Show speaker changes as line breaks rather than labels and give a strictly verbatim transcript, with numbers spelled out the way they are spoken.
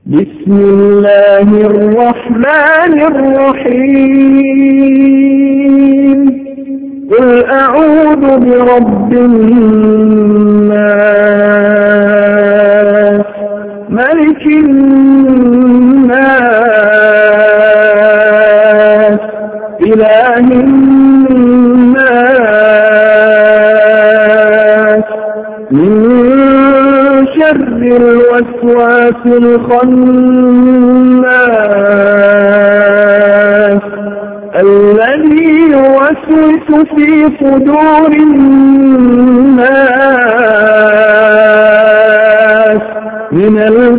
بسم الله الرحمن الرحيم قل أعوذ برب الناس ملك الناس إله الناس من شر الوسواس الخناس الذي يوسوس في صدور الناس من